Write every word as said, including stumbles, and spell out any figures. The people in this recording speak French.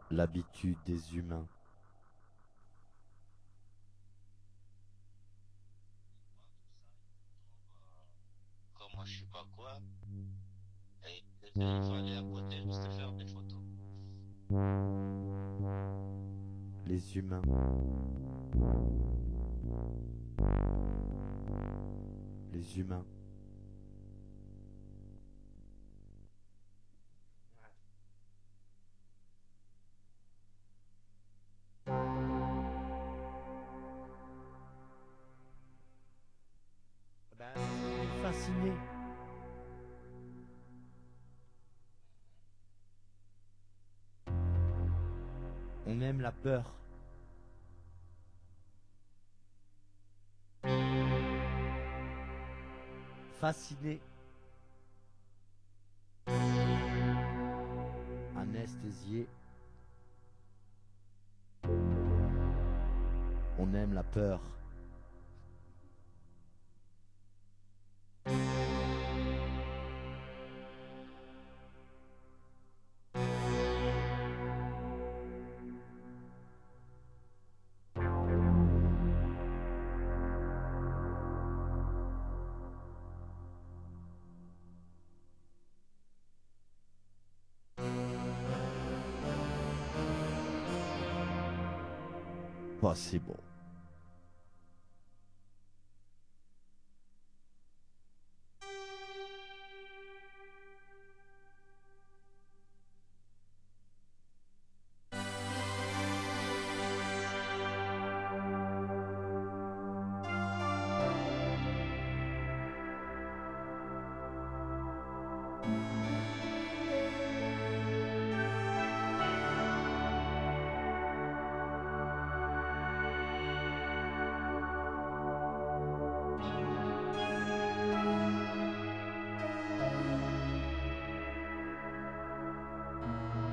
L'habitude des humains. Comme moi je sais pas quoi, et il fallait à côté juste faire des photos. Les humains. Les humains. Ben, on est fasciné. On aime la peur. Fasciné. Anesthésié. On aime la peur. Pas c'est bon.